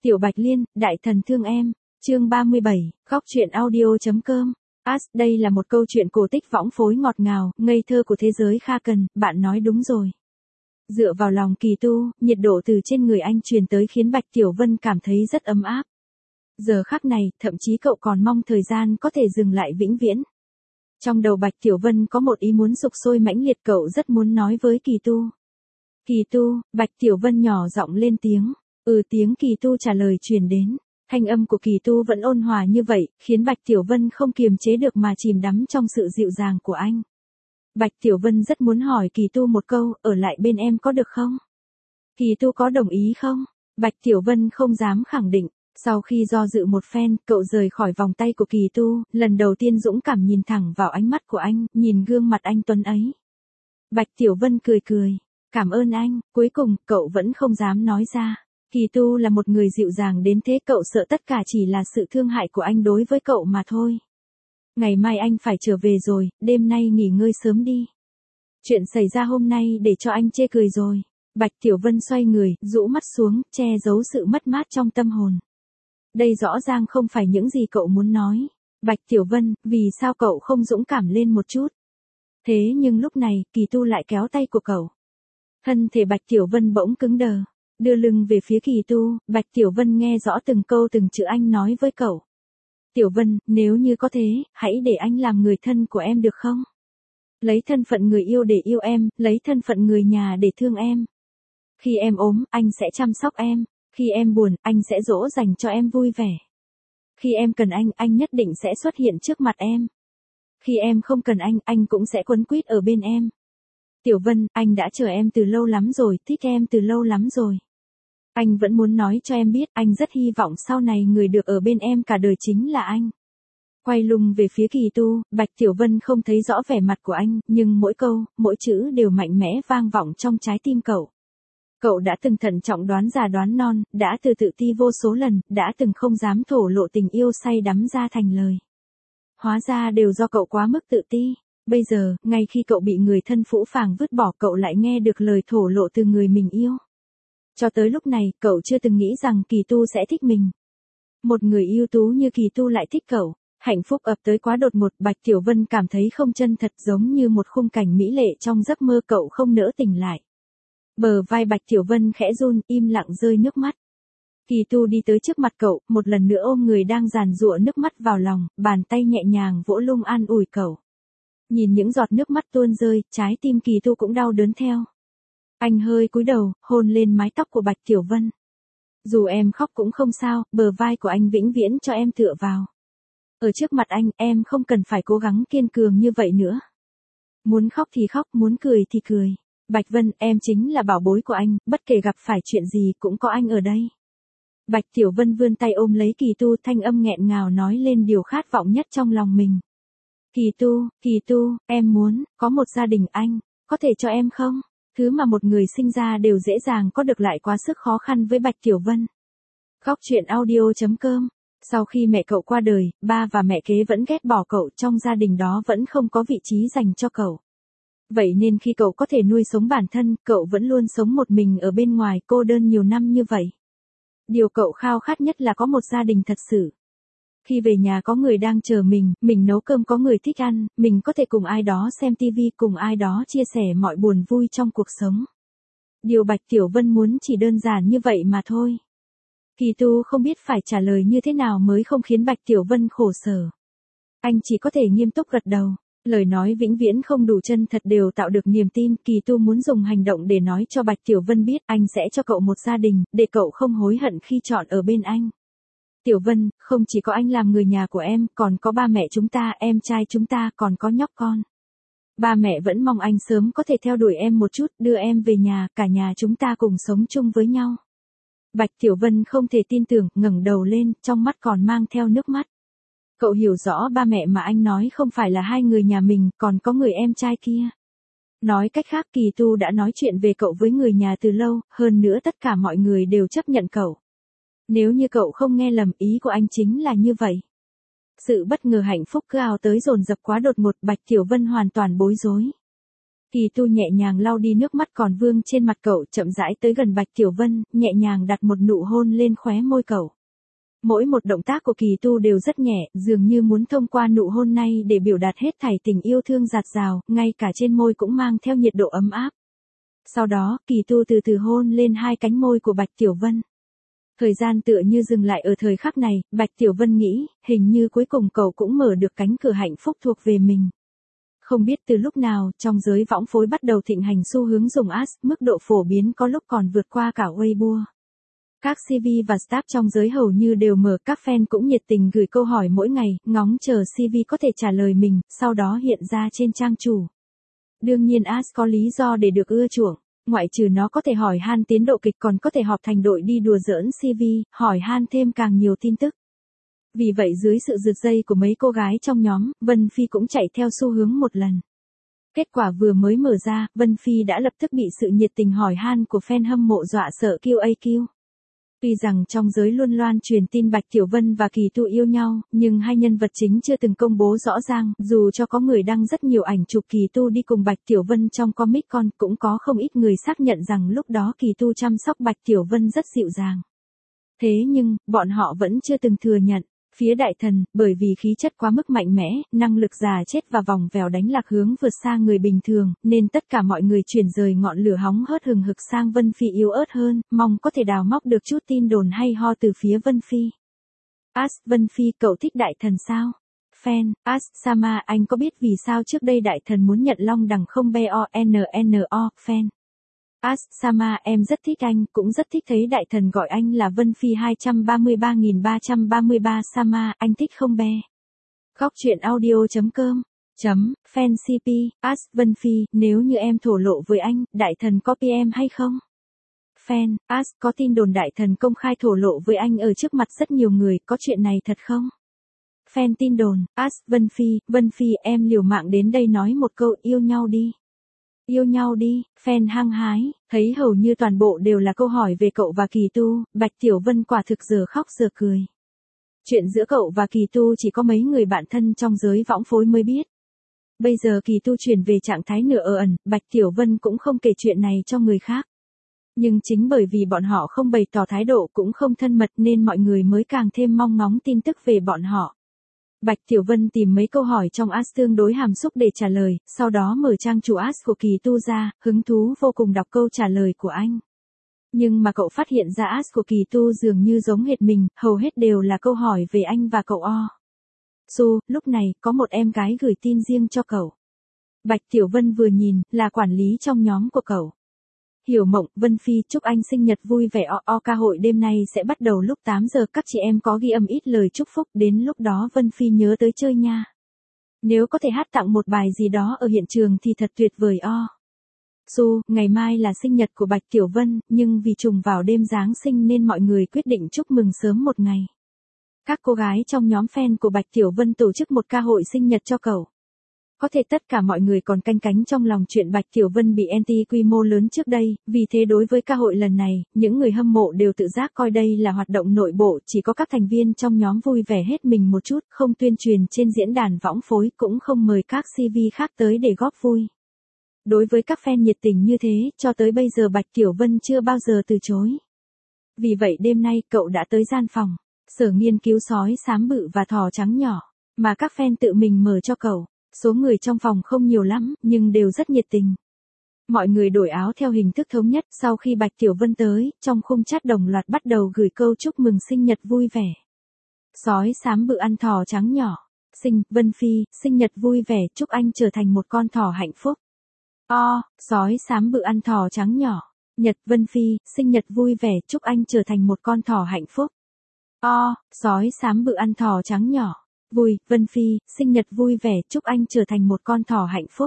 Tiểu Bạch Liên, đại thần thương em. Chương 37, góc truyện audio.com. Đây là một câu chuyện cổ tích võng phối ngọt ngào, ngây thơ của thế giới Kha Cần, bạn nói đúng rồi. Dựa vào lòng Kỳ Tu, nhiệt độ từ trên người anh truyền tới khiến Bạch Tiểu Vân cảm thấy rất ấm áp. Giờ khắc này, thậm chí cậu còn mong thời gian có thể dừng lại vĩnh viễn. Trong đầu Bạch Tiểu Vân có một ý muốn sục sôi mãnh liệt, cậu rất muốn nói với Kỳ Tu. Kỳ Tu, Bạch Tiểu Vân nhỏ giọng lên tiếng. Tiếng Kỳ Tu trả lời truyền đến. Thanh âm của Kỳ Tu vẫn ôn hòa như vậy, khiến Bạch Tiểu Vân không kiềm chế được mà chìm đắm trong sự dịu dàng của anh. Bạch Tiểu Vân rất muốn hỏi Kỳ Tu một câu, ở lại bên em có được không? Kỳ Tu có đồng ý không? Bạch Tiểu Vân không dám khẳng định. Sau khi do dự một phen, cậu rời khỏi vòng tay của Kỳ Tu, lần đầu tiên dũng cảm nhìn thẳng vào ánh mắt của anh, nhìn gương mặt anh tuấn ấy. Bạch Tiểu Vân cười cười. Cảm ơn anh, cuối cùng, cậu vẫn không dám nói ra. Kỳ Tu là một người dịu dàng đến thế, cậu sợ tất cả chỉ là sự thương hại của anh đối với cậu mà thôi. Ngày mai anh phải trở về rồi, đêm nay nghỉ ngơi sớm đi. Chuyện xảy ra hôm nay để cho anh chê cười rồi. Bạch Tiểu Vân xoay người, rũ mắt xuống, che giấu sự mất mát trong tâm hồn. Đây rõ ràng không phải những gì cậu muốn nói. Bạch Tiểu Vân, vì sao cậu không dũng cảm lên một chút? Thế nhưng lúc này, Kỳ Tu lại kéo tay của cậu. Thân thể Bạch Tiểu Vân bỗng cứng đờ. Đưa lưng về phía Kỳ Tu, Bạch Tiểu Vân nghe rõ từng câu từng chữ anh nói với cậu. Tiểu Vân, nếu như có thế, hãy để anh làm người thân của em được không? Lấy thân phận người yêu để yêu em, lấy thân phận người nhà để thương em. Khi em ốm, anh sẽ chăm sóc em. Khi em buồn, anh sẽ dỗ dành cho em vui vẻ. Khi em cần anh nhất định sẽ xuất hiện trước mặt em. Khi em không cần anh cũng sẽ quấn quýt ở bên em. Tiểu Vân, anh đã chờ em từ lâu lắm rồi, thích em từ lâu lắm rồi. Anh vẫn muốn nói cho em biết, anh rất hy vọng sau này người được ở bên em cả đời chính là anh. Quay lưng về phía Kỳ Tu, Bạch Tiểu Vân không thấy rõ vẻ mặt của anh, nhưng mỗi câu, mỗi chữ đều mạnh mẽ vang vọng trong trái tim cậu. Cậu đã từng thận trọng đoán già đoán non, đã từ tự ti vô số lần, đã từng không dám thổ lộ tình yêu say đắm ra thành lời. Hóa ra đều do cậu quá mức tự ti. Bây giờ, ngay khi cậu bị người thân phũ phàng vứt bỏ, cậu lại nghe được lời thổ lộ từ người mình yêu. Cho tới lúc này, cậu chưa từng nghĩ rằng Kỳ Tu sẽ thích mình. Một người ưu tú như Kỳ Tu lại thích cậu. Hạnh phúc ập tới quá đột ngột, Bạch Tiểu Vân cảm thấy không chân thật, giống như một khung cảnh mỹ lệ trong giấc mơ, cậu không nỡ tỉnh lại. Bờ vai Bạch Tiểu Vân khẽ run, im lặng rơi nước mắt. Kỳ Tu đi tới trước mặt cậu, một lần nữa ôm người đang giàn giụa nước mắt vào lòng, bàn tay nhẹ nhàng vỗ lung an ủi cậu. Nhìn những giọt nước mắt tuôn rơi, trái tim Kỳ Tu cũng đau đớn theo. Anh hơi cúi đầu, hôn lên mái tóc của Bạch Tiểu Vân. Dù em khóc cũng không sao, bờ vai của anh vĩnh viễn cho em tựa vào. Ở trước mặt anh, em không cần phải cố gắng kiên cường như vậy nữa. Muốn khóc thì khóc, muốn cười thì cười. Bạch Vân, em chính là bảo bối của anh, bất kể gặp phải chuyện gì cũng có anh ở đây. Bạch Tiểu Vân vươn tay ôm lấy Kỳ Tu, thanh âm nghẹn ngào nói lên điều khát vọng nhất trong lòng mình. Kỳ Tu, em muốn, có một gia đình, anh, có thể cho em không? Thứ mà một người sinh ra đều dễ dàng có được lại quá sức khó khăn với Bạch Tiểu Vân. Góc truyện audio.com. Sau khi mẹ cậu qua đời, ba và mẹ kế vẫn ghét bỏ cậu, trong gia đình đó vẫn không có vị trí dành cho cậu. Vậy nên khi cậu có thể nuôi sống bản thân, cậu vẫn luôn sống một mình ở bên ngoài, cô đơn nhiều năm như vậy. Điều cậu khao khát nhất là có một gia đình thật sự. Khi về nhà có người đang chờ mình nấu cơm, có người thích ăn, mình có thể cùng ai đó xem tivi, cùng ai đó chia sẻ mọi buồn vui trong cuộc sống. Điều Bạch Tiểu Vân muốn chỉ đơn giản như vậy mà thôi. Kỳ Tu không biết phải trả lời như thế nào mới không khiến Bạch Tiểu Vân khổ sở. Anh chỉ có thể nghiêm túc gật đầu. Lời nói vĩnh viễn không đủ chân thật đều tạo được niềm tin. Kỳ Tu muốn dùng hành động để nói cho Bạch Tiểu Vân biết anh sẽ cho cậu một gia đình, để cậu không hối hận khi chọn ở bên anh. Tiểu Vân, không chỉ có anh làm người nhà của em, còn có ba mẹ chúng ta, em trai chúng ta, còn có nhóc con. Ba mẹ vẫn mong anh sớm có thể theo đuổi em một chút, đưa em về nhà, cả nhà chúng ta cùng sống chung với nhau. Bạch Tiểu Vân không thể tin tưởng, ngẩng đầu lên, trong mắt còn mang theo nước mắt. Cậu hiểu rõ ba mẹ mà anh nói không phải là hai người nhà mình, còn có người em trai kia. Nói cách khác, Kỳ Tu đã nói chuyện về cậu với người nhà từ lâu, hơn nữa tất cả mọi người đều chấp nhận cậu. Nếu như cậu không nghe lầm, ý của anh chính là như vậy. Sự bất ngờ hạnh phúc cứ ào tới dồn dập quá đột ngột, Bạch Tiểu Vân hoàn toàn bối rối. Kỳ Tu nhẹ nhàng lau đi nước mắt còn vương trên mặt cậu, chậm rãi tới gần Bạch Tiểu Vân, nhẹ nhàng đặt một nụ hôn lên khóe môi cậu. Mỗi một động tác của Kỳ Tu đều rất nhẹ, dường như muốn thông qua nụ hôn này để biểu đạt hết thảy tình yêu thương dạt dào, ngay cả trên môi cũng mang theo nhiệt độ ấm áp. Sau đó, Kỳ Tu từ từ hôn lên hai cánh môi của Bạch Tiểu Vân. Thời gian tựa như dừng lại ở thời khắc này, Bạch Tiểu Vân nghĩ, hình như cuối cùng cậu cũng mở được cánh cửa hạnh phúc thuộc về mình. Không biết từ lúc nào, trong giới võng phối bắt đầu thịnh hành xu hướng dùng ads, mức độ phổ biến có lúc còn vượt qua cả Weibo. Các CV và staff trong giới hầu như đều mở, các fan cũng nhiệt tình gửi câu hỏi mỗi ngày, ngóng chờ CV có thể trả lời mình, sau đó hiện ra trên trang chủ. Đương nhiên ads có lý do để được ưa chuộng, ngoại trừ nó có thể hỏi han tiến độ kịch còn có thể họp thành đội đi đùa giỡn CV, hỏi han thêm càng nhiều tin tức. Vì vậy dưới sự rượt dây của mấy cô gái trong nhóm, Vân Phi cũng chạy theo xu hướng một lần. Kết quả vừa mới mở ra, Vân Phi đã lập tức bị sự nhiệt tình hỏi han của fan hâm mộ dọa sợ QAQ. Tuy rằng trong giới luôn loan truyền tin Bạch Tiểu Vân và Kỳ Tu yêu nhau, nhưng hai nhân vật chính chưa từng công bố rõ ràng, dù cho có người đăng rất nhiều ảnh chụp Kỳ Tu đi cùng Bạch Tiểu Vân trong Comic Con, cũng có không ít người xác nhận rằng lúc đó Kỳ Tu chăm sóc Bạch Tiểu Vân rất dịu dàng. Thế nhưng, bọn họ vẫn chưa từng thừa nhận. Phía đại thần, bởi vì khí chất quá mức mạnh mẽ, năng lực già chết và vòng vèo đánh lạc hướng vượt xa người bình thường, nên tất cả mọi người chuyển rời ngọn lửa hóng hớt hừng hực sang Vân Phi yếu ớt hơn, mong có thể đào móc được chút tin đồn hay ho từ phía Vân Phi. Vân Phi, cậu thích đại thần sao? Fan, Sama, anh có biết vì sao trước đây đại thần muốn nhận long đằng không BONNO, fan. Sama, em rất thích anh, cũng rất thích thấy đại thần gọi anh là Vân Phi 233.333 Sama, anh thích không be? Góc truyện audio.com Fan CP, Vân Phi, nếu như em thổ lộ với anh, đại thần có PM hay không? Fan, có tin đồn đại thần công khai thổ lộ với anh ở trước mặt rất nhiều người, có chuyện này thật không? Fan tin đồn, Vân Phi, em liều mạng đến đây nói một câu yêu nhau đi. Yêu nhau đi, fan hăng hái, thấy hầu như toàn bộ đều là câu hỏi về cậu và Kỳ Tu, Bạch Tiểu Vân quả thực giờ khóc giờ cười. Chuyện giữa cậu và Kỳ Tu chỉ có mấy người bạn thân trong giới võng phối mới biết. Bây giờ Kỳ Tu chuyển về trạng thái nửa ẩn, Bạch Tiểu Vân cũng không kể chuyện này cho người khác. Nhưng chính bởi vì bọn họ không bày tỏ thái độ cũng không thân mật nên mọi người mới càng thêm mong ngóng tin tức về bọn họ. Bạch Tiểu Vân tìm mấy câu hỏi trong ads tương đối hàm xúc để trả lời, sau đó mở trang chủ ads của Kỳ Tu ra, hứng thú vô cùng đọc câu trả lời của anh. Nhưng mà cậu phát hiện ra ads của Kỳ Tu dường như giống hệt mình, hầu hết đều là câu hỏi về anh và cậu O. Lúc này, có một em gái gửi tin riêng cho cậu. Bạch Tiểu Vân vừa nhìn, là quản lý trong nhóm của cậu. Hiểu Mộng, Vân Phi, chúc anh sinh nhật vui vẻ. Ca hội đêm nay sẽ bắt đầu lúc 8 giờ, các chị em có ghi âm ít lời chúc phúc, đến lúc đó Vân Phi nhớ tới chơi nha. Nếu có thể hát tặng một bài gì đó ở hiện trường thì thật tuyệt vời. Ngày mai là sinh nhật của Bạch Tiểu Vân, nhưng vì trùng vào đêm Giáng sinh nên mọi người quyết định chúc mừng sớm một ngày. Các cô gái trong nhóm fan của Bạch Tiểu Vân tổ chức một ca hội sinh nhật cho cậu. Có thể tất cả mọi người còn canh cánh trong lòng chuyện Bạch Tiểu Vân bị anti quy mô lớn trước đây, vì thế đối với ca hội lần này, những người hâm mộ đều tự giác coi đây là hoạt động nội bộ, chỉ có các thành viên trong nhóm vui vẻ hết mình một chút, không tuyên truyền trên diễn đàn võng phối, cũng không mời các CV khác tới để góp vui. Đối với các fan nhiệt tình như thế, cho tới bây giờ Bạch Tiểu Vân chưa bao giờ từ chối. Vì vậy đêm nay cậu đã tới gian phòng, sở nghiên cứu sói xám bự và thỏ trắng nhỏ, mà các fan tự mình mở cho cậu. Số người trong phòng không nhiều lắm, nhưng đều rất nhiệt tình. Mọi người đổi áo theo hình thức thống nhất, sau khi Bạch Tiểu Vân tới, trong khung chat đồng loạt bắt đầu gửi câu chúc mừng sinh nhật vui vẻ. Sói xám bự ăn thỏ trắng nhỏ. Vân Phi, sinh nhật vui vẻ, chúc anh trở thành một con thỏ hạnh phúc. Sói xám bự ăn thỏ trắng nhỏ. Vân Phi, sinh nhật vui vẻ, chúc anh trở thành một con thỏ hạnh phúc. Sói xám bự ăn thỏ trắng nhỏ. Vân Phi, sinh nhật vui vẻ, chúc anh trở thành một con thỏ hạnh phúc.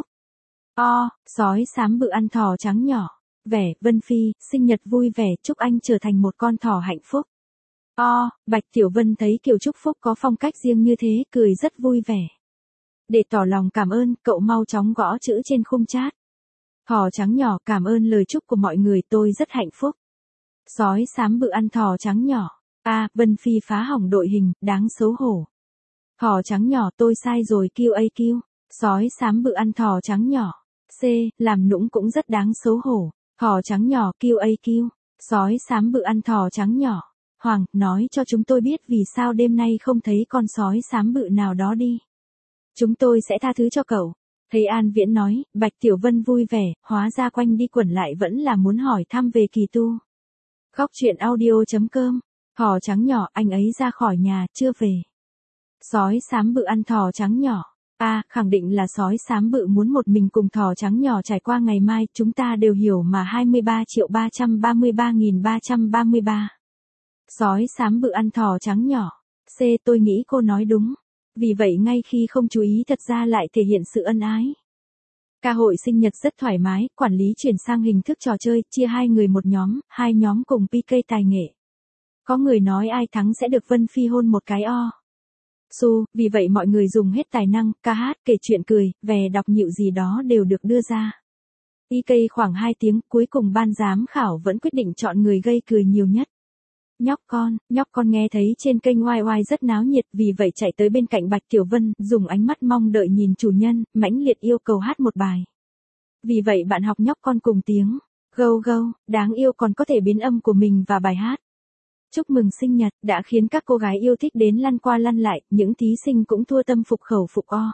Sói xám bự ăn thỏ trắng nhỏ. Vân Phi, sinh nhật vui vẻ, chúc anh trở thành một con thỏ hạnh phúc. Bạch Tiểu Vân thấy kiểu chúc phúc có phong cách riêng như thế, cười rất vui vẻ. Để tỏ lòng cảm ơn, cậu mau chóng gõ chữ trên khung chat. Thỏ trắng nhỏ, cảm ơn lời chúc của mọi người, tôi rất hạnh phúc. Sói xám bự ăn thỏ trắng nhỏ. Vân Phi phá hỏng đội hình, đáng xấu hổ. Thỏ trắng nhỏ, tôi sai rồi QAQ. Sói xám bự ăn thỏ trắng nhỏ. C. Làm nũng cũng rất đáng xấu hổ. Thỏ trắng nhỏ QAQ. Sói xám bự ăn thỏ trắng nhỏ. Hoàng, nói cho chúng tôi biết vì sao đêm nay không thấy con sói xám bự nào đó đi. Chúng tôi sẽ tha thứ cho cậu. Thầy An Viễn nói, Bạch Tiểu Vân vui vẻ, hóa ra quanh đi quẩn lại vẫn là muốn hỏi thăm về Kỳ Tu. Góc truyện audio.com. Thỏ trắng nhỏ, anh ấy ra khỏi nhà, chưa về. Sói xám bự ăn thỏ trắng nhỏ. Khẳng định là sói xám bự muốn một mình cùng thỏ trắng nhỏ trải qua ngày mai, chúng ta đều hiểu mà. 23.333.333. Sói xám bự ăn thỏ trắng nhỏ. C. Tôi nghĩ cô nói đúng. Vì vậy ngay khi không chú ý thật ra lại thể hiện sự ân ái. Ca hội sinh nhật rất thoải mái, quản lý chuyển sang hình thức trò chơi, chia hai người một nhóm, hai nhóm cùng PK tài nghệ. Có người nói ai thắng sẽ được Vân Phi hôn một cái o. Vì vậy mọi người dùng hết tài năng, ca hát, kể chuyện cười, về đọc nhịu gì đó đều được đưa ra. PK khoảng 2 tiếng, cuối cùng ban giám khảo vẫn quyết định chọn người gây cười nhiều nhất. Nhóc con nghe thấy trên kênh YY rất náo nhiệt, vì vậy chạy tới bên cạnh Bạch Tiểu Vân, dùng ánh mắt mong đợi nhìn chủ nhân, mãnh liệt yêu cầu hát một bài. Vì vậy bạn học nhóc con cùng tiếng gâu gâu, đáng yêu còn có thể biến âm của mình và bài hát. Chúc mừng sinh nhật, đã khiến các cô gái yêu thích đến lăn qua lăn lại, những thí sinh cũng thua tâm phục khẩu phục o.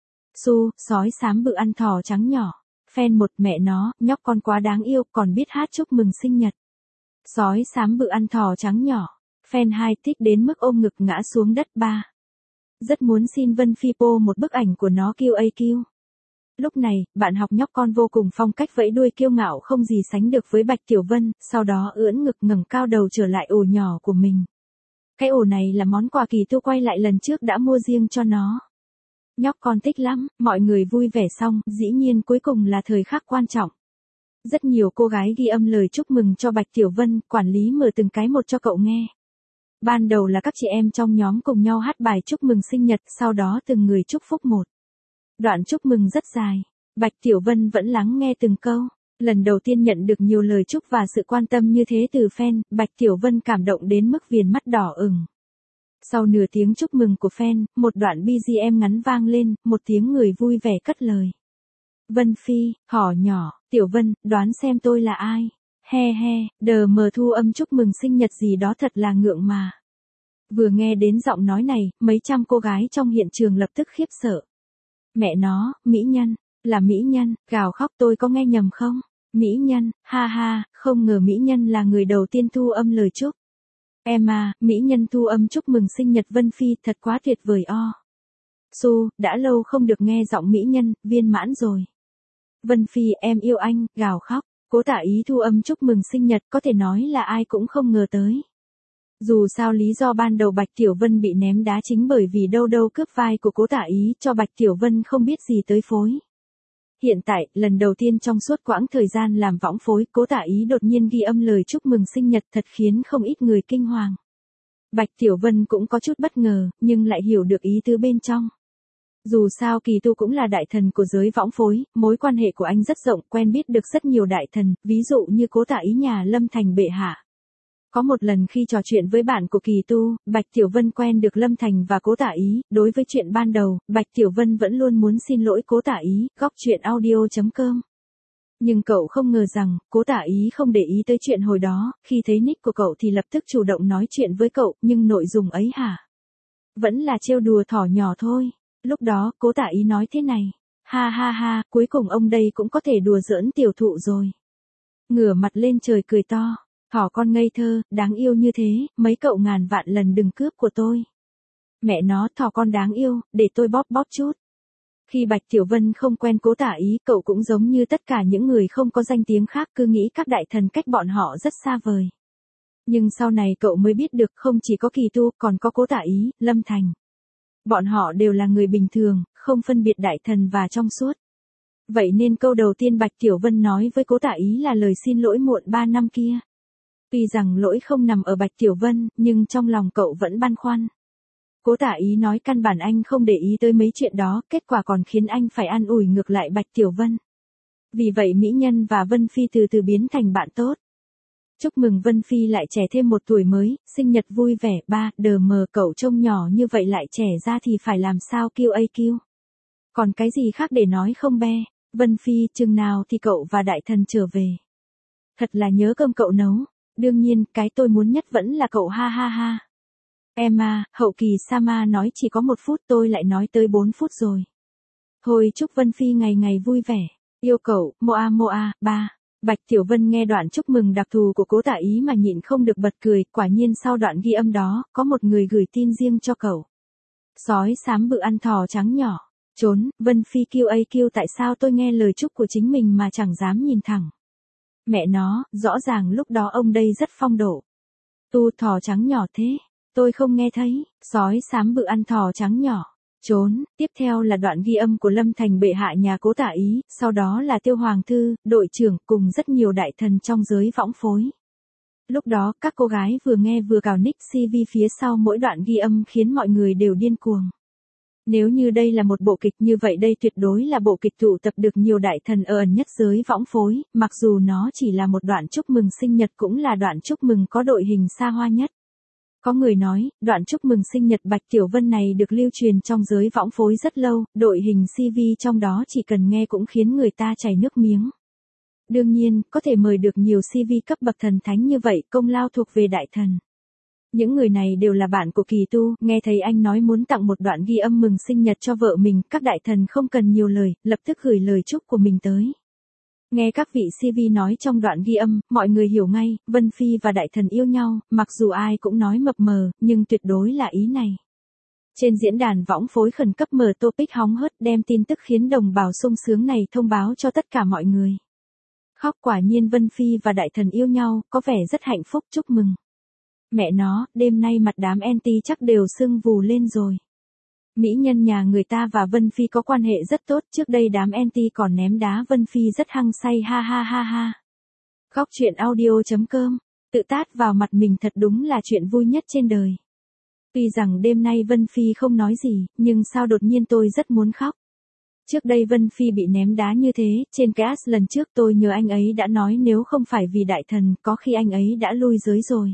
Sói xám bự ăn thỏ trắng nhỏ. Fan 1, mẹ nó, nhóc con quá đáng yêu, còn biết hát chúc mừng sinh nhật. Sói xám bự ăn thỏ trắng nhỏ. Fan 2, thích đến mức ôm ngực ngã xuống đất. 3. Rất muốn xin Vân Phi po một bức ảnh của nó QAQ. Lúc này, bạn học nhóc con vô cùng phong cách vẫy đuôi kiêu ngạo không gì sánh được với Bạch Tiểu Vân, sau đó ưỡn ngực ngẩng cao đầu trở lại ổ nhỏ của mình. Cái ổ này là món quà Kỳ Tu quay lại lần trước đã mua riêng cho nó. Nhóc con thích lắm, mọi người vui vẻ xong, dĩ nhiên cuối cùng là thời khắc quan trọng. Rất nhiều cô gái ghi âm lời chúc mừng cho Bạch Tiểu Vân, quản lý mở từng cái một cho cậu nghe. Ban đầu là các chị em trong nhóm cùng nhau hát bài chúc mừng sinh nhật, sau đó từng người chúc phúc một. Đoạn chúc mừng rất dài, Bạch Tiểu Vân vẫn lắng nghe từng câu. Lần đầu tiên nhận được nhiều lời chúc và sự quan tâm như thế từ fan, Bạch Tiểu Vân cảm động đến mức viền mắt đỏ ửng. Sau nửa tiếng chúc mừng của fan, một đoạn BGM ngắn vang lên, một tiếng người vui vẻ cất lời. Vân Phi, thỏ nhỏ, Tiểu Vân, đoán xem tôi là ai? He he, đờ mờ thu âm chúc mừng sinh nhật gì đó thật là ngượng mà. Vừa nghe đến giọng nói này, mấy trăm cô gái trong hiện trường lập tức khiếp sợ. Mẹ nó, mỹ nhân, là mỹ nhân, gào khóc tôi có nghe nhầm không? Mỹ nhân, ha ha, không ngờ mỹ nhân là người đầu tiên thu âm lời chúc. Em à, mỹ nhân thu âm chúc mừng sinh nhật Vân Phi thật quá tuyệt vời o. Đã lâu không được nghe giọng mỹ nhân, viên mãn rồi. Vân Phi em yêu anh, gào khóc, Cố Tả Ý thu âm chúc mừng sinh nhật có thể nói là ai cũng không ngờ tới. Dù sao lý do ban đầu Bạch Tiểu Vân bị ném đá chính bởi vì đâu đâu cướp vai của Cố Tả Ý cho Bạch Tiểu Vân không biết gì tới phối. Hiện tại, lần đầu tiên trong suốt quãng thời gian làm võng phối, Cố Tả Ý đột nhiên ghi âm lời chúc mừng sinh nhật thật khiến không ít người kinh hoàng. Bạch Tiểu Vân cũng có chút bất ngờ, nhưng lại hiểu được ý tứ bên trong. Dù sao Kỳ Tu cũng là đại thần của giới võng phối, mối quan hệ của anh rất rộng, quen biết được rất nhiều đại thần, ví dụ như Cố Tả Ý nhà Lâm Thành bệ hạ. Có một lần khi trò chuyện với bạn của Kỳ Tu, Bạch Tiểu Vân quen được Lâm Thành và Cố Tả Ý, đối với chuyện ban đầu, Bạch Tiểu Vân vẫn luôn muốn xin lỗi Cố Tả Ý, góc truyện audio.com. Nhưng cậu không ngờ rằng, Cố Tả Ý không để ý tới chuyện hồi đó, khi thấy nick của cậu thì lập tức chủ động nói chuyện với cậu, nhưng nội dung ấy hả? Vẫn là trêu đùa thỏ nhỏ thôi. Lúc đó, Cố Tả Ý nói thế này, ha ha ha, cuối cùng ông đây cũng có thể đùa giỡn tiểu thụ rồi. Ngửa mặt lên trời cười to. Thỏ con ngây thơ, đáng yêu như thế, mấy cậu ngàn vạn lần đừng cướp của tôi. Mẹ nó, thỏ con đáng yêu, để tôi bóp bóp chút. Khi Bạch Tiểu Vân không quen Cố Tả Ý, cậu cũng giống như tất cả những người không có danh tiếng khác cứ nghĩ các đại thần cách bọn họ rất xa vời. Nhưng sau này cậu mới biết được không chỉ có Kỳ Tu, còn có Cố Tả Ý, Lâm Thành. Bọn họ đều là người bình thường, không phân biệt đại thần và trong suốt. Vậy nên câu đầu tiên Bạch Tiểu Vân nói với Cố Tả Ý là lời xin lỗi muộn 3 năm kia. Tuy rằng lỗi không nằm ở Bạch Tiểu Vân, nhưng trong lòng cậu vẫn băn khoăn. Cố Tả Ý nói căn bản anh không để ý tới mấy chuyện đó, kết quả còn khiến anh phải an ủi ngược lại Bạch Tiểu Vân. Vì vậy Mỹ Nhân và Vân Phi từ từ biến thành bạn tốt. Chúc mừng Vân Phi lại trẻ thêm 1 tuổi mới, sinh nhật vui vẻ. 3. Đờ mờ cậu trông nhỏ như vậy lại trẻ ra thì phải làm sao QAQ. Còn cái gì khác để nói không be? Vân Phi, chừng nào thì cậu và đại thần trở về? Thật là nhớ cơm cậu nấu. Đương nhiên, cái tôi muốn nhất vẫn là cậu ha ha ha. Emma, hậu kỳ Sama nói chỉ có 1 phút, tôi lại nói tới 4 phút rồi. Thôi chúc Vân Phi ngày ngày vui vẻ. Yêu cậu, Moa Moa, 3. Bạch Tiểu Vân nghe đoạn chúc mừng đặc thù của Cố Tạ Ý mà nhịn không được bật cười, quả nhiên sau đoạn ghi âm đó, có một người gửi tin riêng cho cậu. Sói xám bự ăn thỏ trắng nhỏ. Trốn, Vân Phi QAQ tại sao tôi nghe lời chúc của chính mình mà chẳng dám nhìn thẳng. Mẹ nó, rõ ràng lúc đó ông đây rất phong độ. Tu thỏ trắng nhỏ thế, tôi không nghe thấy, sói xám bự ăn thỏ trắng nhỏ. Trốn, tiếp theo là đoạn ghi âm của Lâm Thành bệ hạ nhà Cố Tạ Ý, sau đó là Tiêu Hoàng Thư, đội trưởng cùng rất nhiều đại thần trong giới võng phối. Lúc đó các cô gái vừa nghe vừa cào nick CV phía sau mỗi đoạn ghi âm khiến mọi người đều điên cuồng. Nếu như đây là một bộ kịch như vậy đây tuyệt đối là bộ kịch tụ tập được nhiều đại thần ở ẩn nhất giới võng phối, mặc dù nó chỉ là một đoạn chúc mừng sinh nhật cũng là đoạn chúc mừng có đội hình xa hoa nhất. Có người nói, đoạn chúc mừng sinh nhật Bạch Tiểu Vân này được lưu truyền trong giới võng phối rất lâu, đội hình CV trong đó chỉ cần nghe cũng khiến người ta chảy nước miếng. Đương nhiên, có thể mời được nhiều CV cấp bậc thần thánh như vậy, công lao thuộc về đại thần. Những người này đều là bạn của Kỳ Tu, nghe thấy anh nói muốn tặng một đoạn ghi âm mừng sinh nhật cho vợ mình, các đại thần không cần nhiều lời, lập tức gửi lời chúc của mình tới. Nghe các vị CV nói trong đoạn ghi âm, mọi người hiểu ngay, Vân Phi và đại thần yêu nhau, mặc dù ai cũng nói mập mờ, nhưng tuyệt đối là ý này. Trên diễn đàn võng phối khẩn cấp mở topic hóng hớt đem tin tức khiến đồng bào sung sướng này thông báo cho tất cả mọi người. Khóc quả nhiên Vân Phi và đại thần yêu nhau, có vẻ rất hạnh phúc chúc mừng. Mẹ nó, đêm nay mặt đám anti chắc đều sưng vù lên rồi. Mỹ nhân nhà người ta và Vân Phi có quan hệ rất tốt, trước đây đám anti còn ném đá Vân Phi rất hăng say ha ha ha ha. Góc truyện audio.com, tự tát vào mặt mình thật đúng là chuyện vui nhất trên đời. Tuy rằng đêm nay Vân Phi không nói gì, nhưng sao đột nhiên tôi rất muốn khóc. Trước đây Vân Phi bị ném đá như thế, trên cái ass lần trước tôi nhớ anh ấy đã nói nếu không phải vì đại thần, có khi anh ấy đã lui giới rồi.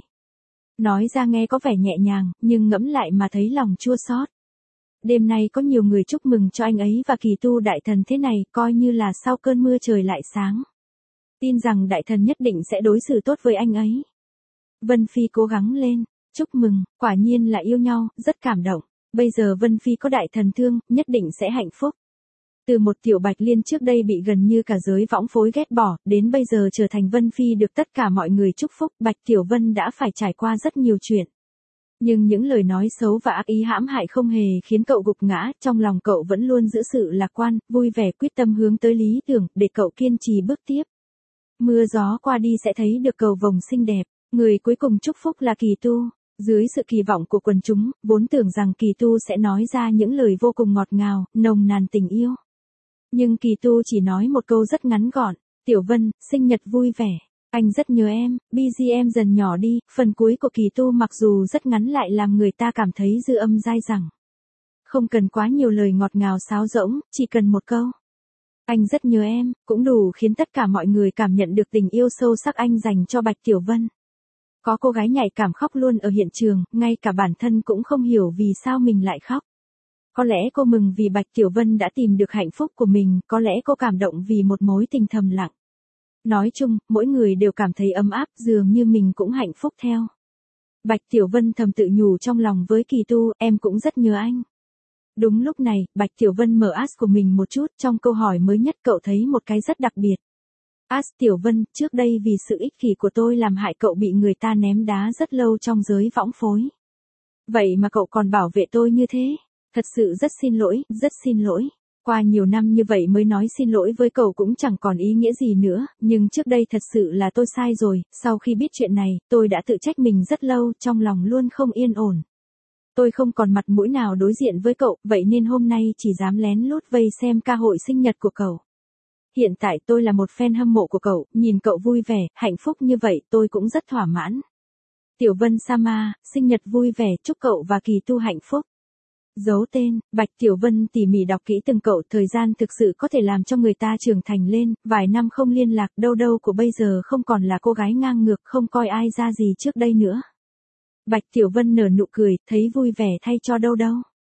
Nói ra nghe có vẻ nhẹ nhàng, nhưng ngẫm lại mà thấy lòng chua xót. Đêm nay có nhiều người chúc mừng cho anh ấy và Kỳ Tu đại thần thế này, coi như là sau cơn mưa trời lại sáng. Tin rằng đại thần nhất định sẽ đối xử tốt với anh ấy. Vân Phi cố gắng lên, chúc mừng, quả nhiên là yêu nhau, rất cảm động. Bây giờ Vân Phi có đại thần thương, nhất định sẽ hạnh phúc. Từ một tiểu Bạch Liên trước đây bị gần như cả giới võng phối ghét bỏ, đến bây giờ trở thành Vân Phi được tất cả mọi người chúc phúc, Bạch Tiểu Vân đã phải trải qua rất nhiều chuyện. Nhưng những lời nói xấu và ác ý hãm hại không hề khiến cậu gục ngã, trong lòng cậu vẫn luôn giữ sự lạc quan, vui vẻ quyết tâm hướng tới lý tưởng, để cậu kiên trì bước tiếp. Mưa gió qua đi sẽ thấy được cầu vồng xinh đẹp, người cuối cùng chúc phúc là Kỳ Tu. Dưới sự kỳ vọng của quần chúng, vốn tưởng rằng Kỳ Tu sẽ nói ra những lời vô cùng ngọt ngào, nồng nàn tình yêu. Nhưng Kỳ Tu chỉ nói một câu rất ngắn gọn, Tiểu Vân, sinh nhật vui vẻ. Anh rất nhớ em, BGM dần nhỏ đi, phần cuối của Kỳ Tu mặc dù rất ngắn lại làm người ta cảm thấy dư âm dai dẳng. Không cần quá nhiều lời ngọt ngào sáo rỗng, chỉ cần một câu. Anh rất nhớ em, cũng đủ khiến tất cả mọi người cảm nhận được tình yêu sâu sắc anh dành cho Bạch Tiểu Vân. Có cô gái nhạy cảm khóc luôn ở hiện trường, ngay cả bản thân cũng không hiểu vì sao mình lại khóc. Có lẽ cô mừng vì Bạch Tiểu Vân đã tìm được hạnh phúc của mình, có lẽ cô cảm động vì một mối tình thầm lặng. Nói chung, mỗi người đều cảm thấy ấm áp, dường như mình cũng hạnh phúc theo. Bạch Tiểu Vân thầm tự nhủ trong lòng với Kỳ Tu, em cũng rất nhớ anh. Đúng lúc này, Bạch Tiểu Vân mở ads của mình một chút, trong câu hỏi mới nhất cậu thấy một cái rất đặc biệt. Ads Tiểu Vân, trước đây vì sự ích kỷ của tôi làm hại cậu bị người ta ném đá rất lâu trong giới võng phối. Vậy mà cậu còn bảo vệ tôi như thế. Thật sự rất xin lỗi, rất xin lỗi. Qua nhiều năm như vậy mới nói xin lỗi với cậu cũng chẳng còn ý nghĩa gì nữa, nhưng trước đây thật sự là tôi sai rồi, sau khi biết chuyện này, tôi đã tự trách mình rất lâu, trong lòng luôn không yên ổn. Tôi không còn mặt mũi nào đối diện với cậu, vậy nên hôm nay chỉ dám lén lút vây xem ca hội sinh nhật của cậu. Hiện tại tôi là một fan hâm mộ của cậu, nhìn cậu vui vẻ, hạnh phúc như vậy tôi cũng rất thỏa mãn. Tiểu Vân Sama, sinh nhật vui vẻ, chúc cậu và Kỳ Tu hạnh phúc. Giấu tên, Bạch Tiểu Vân tỉ mỉ đọc kỹ từng cậu, thời gian thực sự có thể làm cho người ta trưởng thành lên, vài năm không liên lạc, đâu đâu của bây giờ không còn là cô gái ngang ngược không coi ai ra gì trước đây nữa. Bạch Tiểu Vân nở nụ cười, thấy vui vẻ thay cho đâu đâu.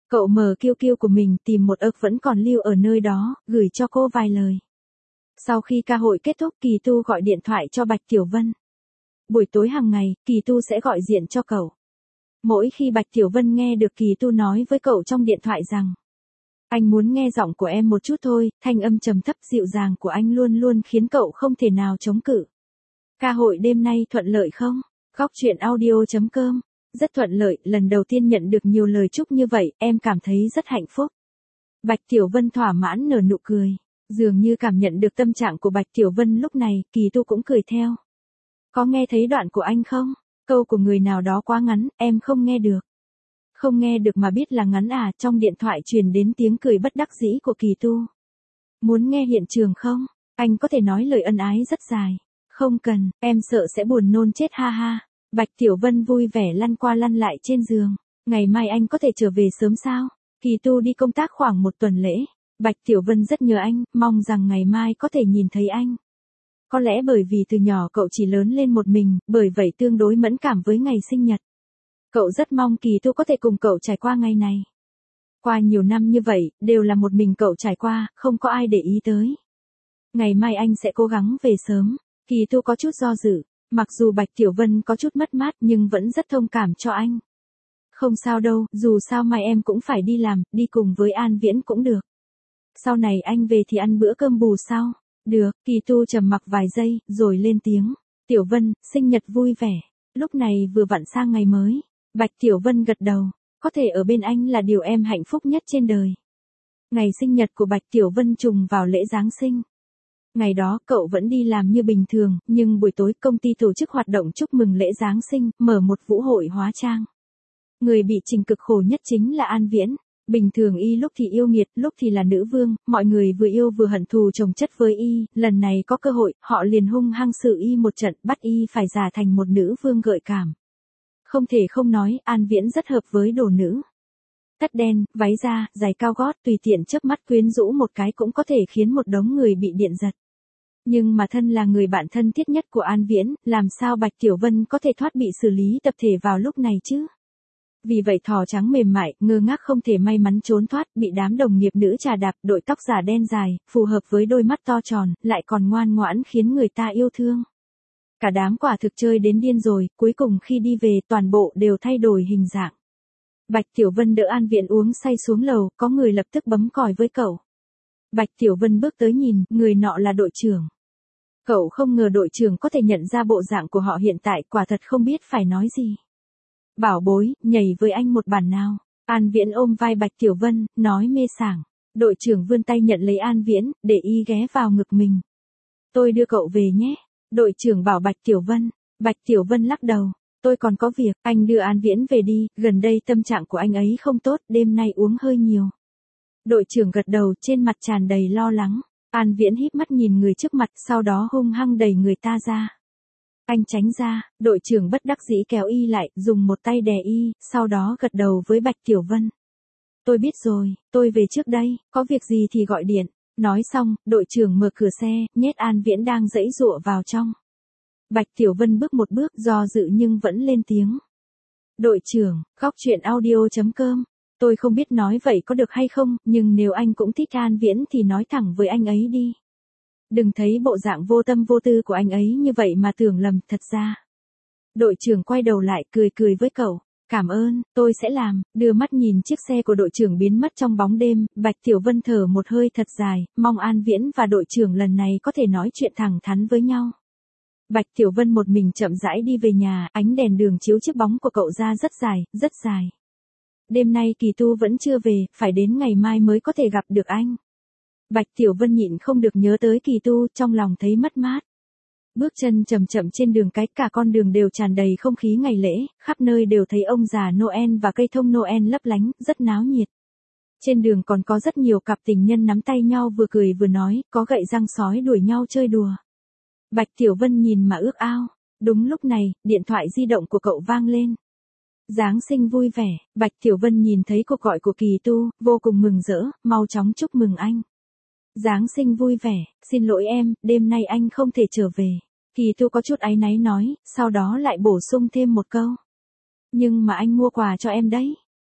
Cậu mở QQ của mình tìm một ức vẫn còn lưu ở nơi đó, gửi cho cô vài lời. Sau khi ca hội kết thúc Kỳ Tu gọi điện thoại cho Bạch Tiểu Vân. Buổi tối hàng ngày, Kỳ Tu sẽ gọi điện cho cậu. Mỗi khi Bạch Tiểu Vân nghe được Kỳ Tu nói với cậu trong điện thoại rằng anh muốn nghe giọng của em một chút thôi, thanh âm trầm thấp dịu dàng của anh luôn luôn khiến cậu không thể nào chống cự. Ca hội đêm nay thuận lợi không? Góc truyện audio.com. Rất thuận lợi, lần đầu tiên nhận được nhiều lời chúc như vậy, em cảm thấy rất hạnh phúc. Bạch Tiểu Vân thỏa mãn nở nụ cười. Dường như cảm nhận được tâm trạng của Bạch Tiểu Vân lúc này, Kỳ Tu cũng cười theo. Có nghe thấy đoạn của anh không? Câu của người nào đó quá ngắn, em không nghe được. Không nghe được mà biết là ngắn à, trong điện thoại truyền đến tiếng cười bất đắc dĩ của Kỳ Tu. Muốn nghe hiện trường không? Anh có thể nói lời ân ái rất dài. Không cần, em sợ sẽ buồn nôn chết ha ha. Bạch Tiểu Vân vui vẻ lăn qua lăn lại trên giường. Ngày mai anh có thể trở về sớm sao? Kỳ Tu đi công tác khoảng một tuần lễ. Bạch Tiểu Vân rất nhớ anh, mong rằng ngày mai có thể nhìn thấy anh. Có lẽ bởi vì từ nhỏ cậu chỉ lớn lên một mình, bởi vậy tương đối mẫn cảm với ngày sinh nhật. Cậu rất mong Kỳ Tu có thể cùng cậu trải qua ngày này. Qua nhiều năm như vậy, đều là một mình cậu trải qua, không có ai để ý tới. Ngày mai anh sẽ cố gắng về sớm. Kỳ Tu có chút do dự, mặc dù Bạch Tiểu Vân có chút mất mát nhưng vẫn rất thông cảm cho anh. Không sao đâu, dù sao mai em cũng phải đi làm, đi cùng với An Viễn cũng được. Sau này anh về thì ăn bữa cơm bù sau. Được, Kỳ Tu trầm mặc vài giây, rồi lên tiếng. Tiểu Vân, sinh nhật vui vẻ. Lúc này vừa vặn sang ngày mới. Bạch Tiểu Vân gật đầu. Có thể ở bên anh là điều em hạnh phúc nhất trên đời. Ngày sinh nhật của Bạch Tiểu Vân trùng vào lễ Giáng sinh. Ngày đó cậu vẫn đi làm như bình thường, nhưng buổi tối công ty tổ chức hoạt động chúc mừng lễ Giáng sinh, mở một vũ hội hóa trang. Người bị trình cực khổ nhất chính là An Viễn. Bình thường y lúc thì yêu nghiệt, lúc thì là nữ vương, mọi người vừa yêu vừa hận thù chồng chất với y, lần này có cơ hội, họ liền hung hăng xử y một trận, bắt y phải giả thành một nữ vương gợi cảm. Không thể không nói, An Viễn rất hợp với đồ nữ. Tất đen, váy da, giày cao gót, tùy tiện chớp mắt quyến rũ một cái cũng có thể khiến một đống người bị điện giật. Nhưng mà thân là người bạn thân thiết nhất của An Viễn, làm sao Bạch Tiểu Vân có thể thoát bị xử lý tập thể vào lúc này chứ? Vì vậy thỏ trắng mềm mại, ngơ ngác không thể may mắn trốn thoát, bị đám đồng nghiệp nữ trà đạp, đội tóc giả đen dài, phù hợp với đôi mắt to tròn, lại còn ngoan ngoãn khiến người ta yêu thương. Cả đám quả thực chơi đến điên rồi, cuối cùng khi đi về toàn bộ đều thay đổi hình dạng. Bạch Tiểu Vân đỡ An Viễn uống say xuống lầu, có người lập tức bấm còi với cậu. Bạch Tiểu Vân bước tới nhìn, người nọ là đội trưởng. Cậu không ngờ đội trưởng có thể nhận ra bộ dạng của họ hiện tại, quả thật không biết phải nói gì. Bảo bối, nhảy với anh một bản nào. An Viễn ôm vai Bạch Tiểu Vân, nói mê sảng. Đội trưởng vươn tay nhận lấy An Viễn, để y ghé vào ngực mình. Tôi đưa cậu về nhé. Đội trưởng bảo Bạch Tiểu Vân. Bạch Tiểu Vân lắc đầu. Tôi còn có việc, anh đưa An Viễn về đi, gần đây tâm trạng của anh ấy không tốt, đêm nay uống hơi nhiều. Đội trưởng gật đầu, trên mặt tràn đầy lo lắng. An Viễn híp mắt nhìn người trước mặt, sau đó hung hăng đẩy người ta ra. Anh tránh ra, đội trưởng bất đắc dĩ kéo y lại, dùng một tay đè y, sau đó gật đầu với Bạch Tiểu Vân. Tôi biết rồi, tôi về trước đây, có việc gì thì gọi điện. Nói xong, đội trưởng mở cửa xe, nhét An Viễn đang giãy giụa vào trong. Bạch Tiểu Vân bước một bước, do dự nhưng vẫn lên tiếng. Đội trưởng, góc truyện audio.com. Tôi không biết nói vậy có được hay không, nhưng nếu anh cũng thích An Viễn thì nói thẳng với anh ấy đi. Đừng thấy bộ dạng vô tâm vô tư của anh ấy như vậy mà tưởng lầm, thật ra. Đội trưởng quay đầu lại cười cười với cậu. Cảm ơn, tôi sẽ làm. Đưa mắt nhìn chiếc xe của đội trưởng biến mất trong bóng đêm, Bạch Tiểu Vân thở một hơi thật dài, mong An Viễn và đội trưởng lần này có thể nói chuyện thẳng thắn với nhau. Bạch Tiểu Vân một mình chậm rãi đi về nhà, ánh đèn đường chiếu chiếc bóng của cậu ra rất dài, rất dài. Đêm nay Kỳ Tu vẫn chưa về, phải đến ngày mai mới có thể gặp được anh. Bạch Tiểu Vân nhịn không được nhớ tới Kỳ Tu, trong lòng thấy mất mát. Bước chân chậm chậm trên đường cái, cả con đường đều tràn đầy không khí ngày lễ, khắp nơi đều thấy ông già Noel và cây thông Noel lấp lánh, rất náo nhiệt. Trên đường còn có rất nhiều cặp tình nhân nắm tay nhau vừa cười vừa nói, có gậy răng sói đuổi nhau chơi đùa. Bạch Tiểu Vân nhìn mà ước ao. Đúng lúc này, điện thoại di động của cậu vang lên. Giáng sinh vui vẻ, Bạch Tiểu Vân nhìn thấy cuộc gọi của Kỳ Tu, vô cùng mừng rỡ, mau chóng chúc mừng anh. Giáng sinh vui vẻ, xin lỗi em, đêm nay anh không thể trở về. Kỳ Tu có chút áy náy nói, sau đó lại bổ sung thêm một câu. Nhưng mà anh mua quà cho em đấy.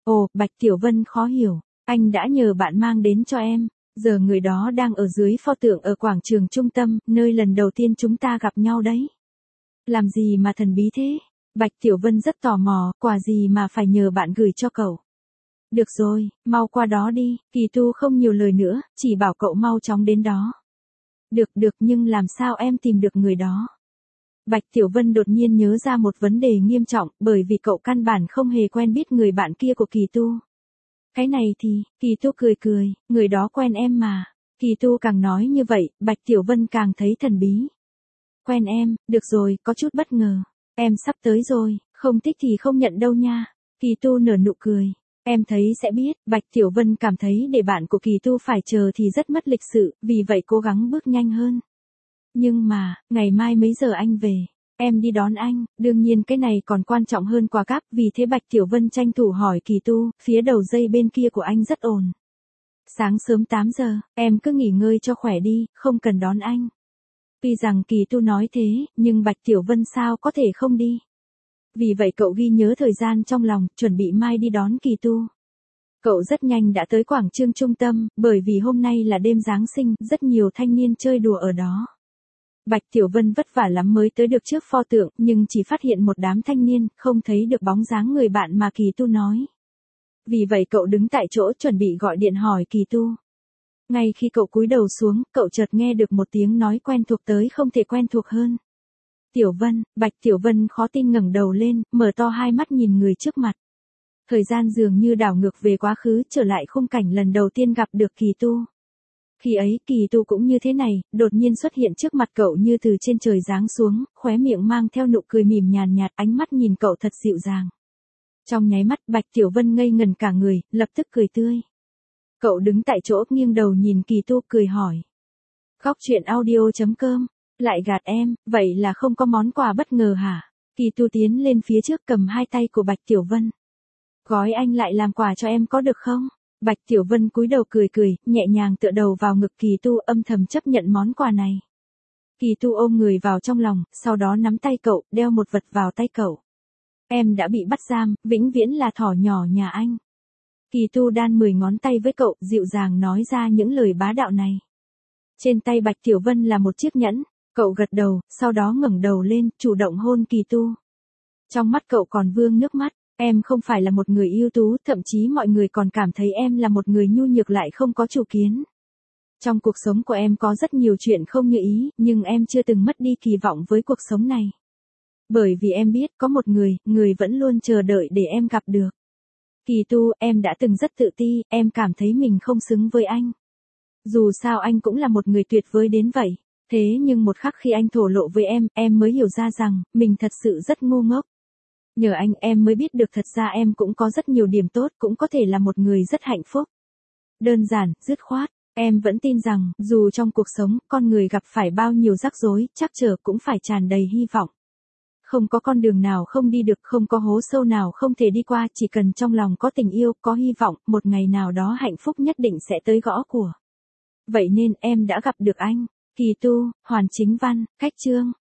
Ồ, Bạch Tiểu Vân khó hiểu, anh đã nhờ bạn mang đến cho em, giờ người đó đang ở dưới pho tượng ở quảng trường trung tâm, nơi lần đầu tiên chúng ta gặp nhau đấy. Làm gì mà thần bí thế? Bạch Tiểu Vân rất tò mò, quà gì mà phải nhờ bạn gửi cho cậu. Được rồi, mau qua đó đi, Kỳ Tu không nhiều lời nữa, chỉ bảo cậu mau chóng đến đó. Được nhưng làm sao em tìm được người đó? Bạch Tiểu Vân đột nhiên nhớ ra một vấn đề nghiêm trọng, bởi vì cậu căn bản không hề quen biết người bạn kia của Kỳ Tu. Cái này thì, Kỳ Tu cười, người đó quen em mà. Kỳ Tu càng nói như vậy, Bạch Tiểu Vân càng thấy thần bí. Quen em, được rồi, có chút bất ngờ. Em sắp tới rồi, không thích thì không nhận đâu nha. Kỳ Tu nở nụ cười. Em thấy sẽ biết, Bạch Tiểu Vân cảm thấy để bạn của Kỳ Tu phải chờ thì rất mất lịch sự, vì vậy cố gắng bước nhanh hơn. Nhưng mà, ngày mai mấy giờ anh về? Em đi đón anh, đương nhiên cái này còn quan trọng hơn quà cáp, vì thế Bạch Tiểu Vân tranh thủ hỏi Kỳ Tu, phía đầu dây bên kia của anh rất ồn. Sáng sớm 8 giờ, em cứ nghỉ ngơi cho khỏe đi, không cần đón anh. Tuy rằng Kỳ Tu nói thế, nhưng Bạch Tiểu Vân sao có thể không đi. Vì vậy cậu ghi nhớ thời gian trong lòng, chuẩn bị mai đi đón Kỳ Tu. Cậu rất nhanh đã tới quảng trường trung tâm, bởi vì hôm nay là đêm Giáng sinh, rất nhiều thanh niên chơi đùa ở đó. Bạch Tiểu Vân vất vả lắm mới tới được trước pho tượng, nhưng chỉ phát hiện một đám thanh niên, không thấy được bóng dáng người bạn mà Kỳ Tu nói. Vì vậy cậu đứng tại chỗ chuẩn bị gọi điện hỏi Kỳ Tu. Ngay khi cậu cúi đầu xuống, cậu chợt nghe được một tiếng nói quen thuộc tới không thể quen thuộc hơn. Tiểu Vân, Bạch Tiểu Vân khó tin ngẩng đầu lên, mở to hai mắt nhìn người trước mặt. Thời gian dường như đảo ngược về quá khứ, trở lại khung cảnh lần đầu tiên gặp được Kỳ Tu. Khi ấy, Kỳ Tu cũng như thế này, đột nhiên xuất hiện trước mặt cậu như từ trên trời giáng xuống, khóe miệng mang theo nụ cười mỉm nhàn nhạt, ánh mắt nhìn cậu thật dịu dàng. Trong nháy mắt, Bạch Tiểu Vân ngây ngần cả người, lập tức cười tươi. Cậu đứng tại chỗ nghiêng đầu nhìn Kỳ Tu cười hỏi. Góc truyện audio.com, lại gạt em, vậy là không có món quà bất ngờ hả? Kỳ Tu tiến lên phía trước cầm hai tay của Bạch Tiểu Vân. Gói anh lại làm quà cho em có được không? Bạch Tiểu Vân cúi đầu cười, nhẹ nhàng tựa đầu vào ngực Kỳ Tu, âm thầm chấp nhận món quà này. Kỳ Tu ôm người vào trong lòng, sau đó nắm tay cậu, đeo một vật vào tay cậu. Em đã bị bắt giam, vĩnh viễn là thỏ nhỏ nhà anh. Kỳ Tu đan 10 ngón tay với cậu, dịu dàng nói ra những lời bá đạo này. Trên tay Bạch Tiểu Vân là một chiếc nhẫn, cậu gật đầu, sau đó ngẩng đầu lên, chủ động hôn Kỳ Tu. Trong mắt cậu còn vương nước mắt. Em không phải là một người ưu tú, thậm chí mọi người còn cảm thấy em là một người nhu nhược lại không có chủ kiến. Trong cuộc sống của em có rất nhiều chuyện không như ý, nhưng em chưa từng mất đi kỳ vọng với cuộc sống này. Bởi vì em biết có một người vẫn luôn chờ đợi để em gặp được. Kỳ Tu, em đã từng rất tự ti, em cảm thấy mình không xứng với anh. Dù sao anh cũng là một người tuyệt vời đến vậy. Thế nhưng một khắc khi anh thổ lộ với em mới hiểu ra rằng, mình thật sự rất ngu ngốc. Nhờ anh em mới biết được thật ra em cũng có rất nhiều điểm tốt, cũng có thể là một người rất hạnh phúc. Đơn giản, dứt khoát, em vẫn tin rằng, dù trong cuộc sống, con người gặp phải bao nhiêu rắc rối, trắc trở cũng phải tràn đầy hy vọng. Không có con đường nào không đi được, không có hố sâu nào không thể đi qua, chỉ cần trong lòng có tình yêu, có hy vọng, một ngày nào đó hạnh phúc nhất định sẽ tới gõ cửa. Vậy nên em đã gặp được anh. Kỳ Tu, Hoàn Chính Văn, Cách Chương.